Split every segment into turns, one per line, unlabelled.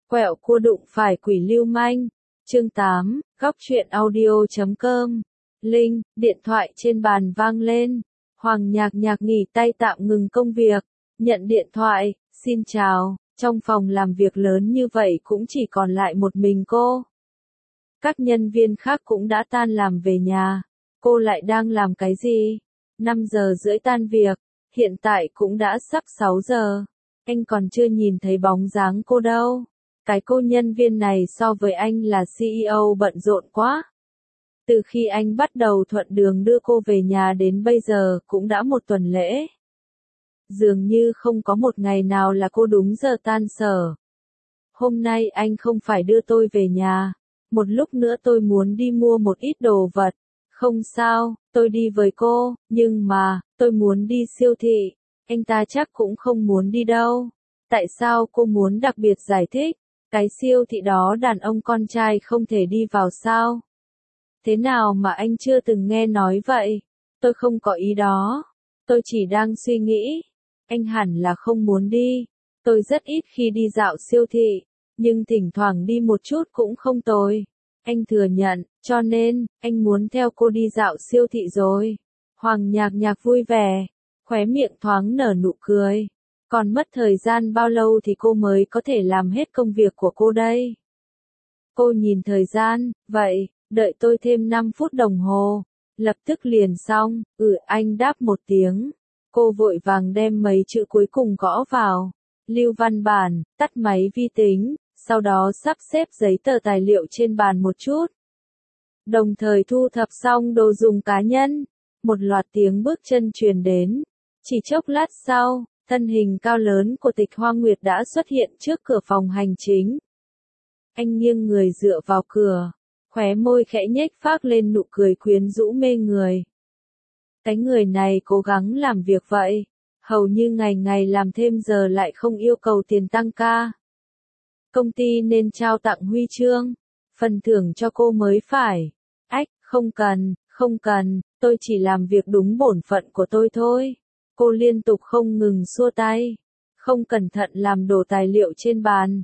Quẹo cua đụng phải quỷ lưu manh. Chương 8, góc truyện audio.com. Linh, điện thoại trên bàn vang lên. Hoàng Nhạc Nhạc nghỉ tay tạm ngừng công việc, nhận điện thoại, xin chào, trong phòng làm việc lớn như vậy cũng chỉ còn lại một mình cô. Các nhân viên khác cũng đã tan làm về nhà, cô lại đang làm cái gì? 5 giờ rưỡi tan việc, hiện tại cũng đã sắp 6 giờ, anh còn chưa nhìn thấy bóng dáng cô đâu. Cái cô nhân viên này so với anh là CEO bận rộn quá. Từ khi anh bắt đầu thuận đường đưa cô về nhà đến bây giờ cũng đã 1 tuần lễ. Dường như không có một ngày nào là cô đúng giờ tan sở. Hôm nay anh không phải đưa tôi về nhà. Một lúc nữa tôi muốn đi mua một ít đồ vật. Không sao, tôi đi với cô, nhưng mà, tôi muốn đi siêu thị. Anh ta chắc cũng không muốn đi đâu. Tại sao cô muốn đặc biệt giải thích? Cái siêu thị đó đàn ông con trai không thể đi vào sao? Thế nào mà anh chưa từng nghe nói vậy? Tôi không có ý đó. Tôi chỉ đang suy nghĩ. Anh hẳn là không muốn đi. Tôi rất ít khi đi dạo siêu thị, nhưng thỉnh thoảng đi một chút cũng không tồi. Anh thừa nhận, cho nên, anh muốn theo cô đi dạo siêu thị rồi. Hoàng Nhạc Nhạc vui vẻ, khóe miệng thoáng nở nụ cười. Còn mất thời gian bao lâu thì cô mới có thể làm hết công việc của cô đây? Cô nhìn thời gian, vậy, đợi tôi thêm 5 phút đồng hồ. Lập tức liền xong, anh đáp một tiếng. Cô vội vàng đem mấy chữ cuối cùng gõ vào. Lưu văn bản, tắt máy vi tính, sau đó sắp xếp giấy tờ tài liệu trên bàn một chút. Đồng thời thu thập xong đồ dùng cá nhân. Một loạt tiếng bước chân truyền đến. Chỉ chốc lát sau, thân hình cao lớn của Tịch Hoa Nguyệt đã xuất hiện trước cửa phòng hành chính. Anh nghiêng người dựa vào cửa, khóe môi khẽ nhếch phác lên nụ cười quyến rũ mê người. Cái người này cố gắng làm việc vậy, hầu như ngày ngày làm thêm giờ lại không yêu cầu tiền tăng ca. Công ty nên trao tặng huy chương, phần thưởng cho cô mới phải. Ách, không cần, tôi chỉ làm việc đúng bổn phận của tôi thôi. Cô liên tục không ngừng xua tay, không cẩn thận làm đổ tài liệu trên bàn.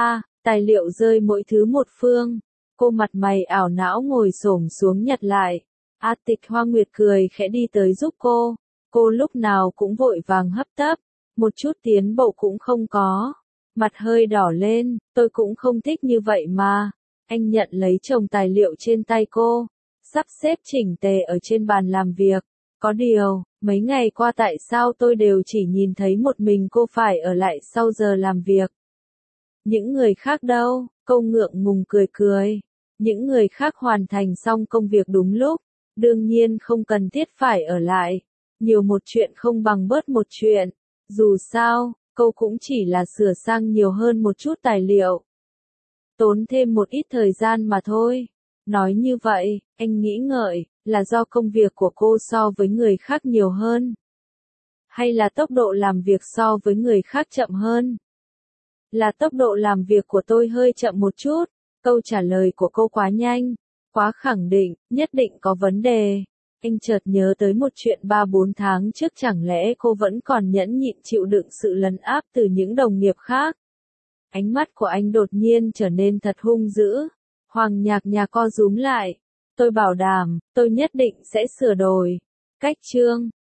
Tài liệu rơi mỗi thứ một phương. Cô mặt mày ảo não ngồi xổm xuống nhặt lại. Tịch Hoa Nguyệt cười khẽ đi tới giúp cô. Cô lúc nào cũng vội vàng hấp tấp, một chút tiến bộ cũng không có. Mặt hơi đỏ lên, tôi cũng không thích như vậy mà. Anh nhận lấy chồng tài liệu trên tay cô, sắp xếp chỉnh tề ở trên bàn làm việc. Có điều, mấy ngày qua tại sao tôi đều chỉ nhìn thấy một mình cô phải ở lại sau giờ làm việc. Những người khác đâu? Cô ngượng ngùng cười. Những người khác hoàn thành xong công việc đúng lúc, đương nhiên không cần thiết phải ở lại. Nhiều một chuyện không bằng bớt một chuyện. Dù sao, cô cũng chỉ là sửa sang nhiều hơn một chút tài liệu. Tốn thêm một ít thời gian mà thôi. Nói như vậy, anh nghĩ ngợi, là do công việc của cô so với người khác nhiều hơn? Hay là tốc độ làm việc so với người khác chậm hơn? Là tốc độ làm việc của tôi hơi chậm một chút. Câu trả lời của cô quá nhanh, quá khẳng định, nhất định có vấn đề. Anh chợt nhớ tới một chuyện 3-4 tháng trước, chẳng lẽ cô vẫn còn nhẫn nhịn chịu đựng sự lấn áp từ những đồng nghiệp khác? Ánh mắt của anh đột nhiên trở nên thật hung dữ. Hoàng Nhạc Nhạc co rúm lại. Tôi bảo đảm, tôi nhất định sẽ sửa đổi. Cách chương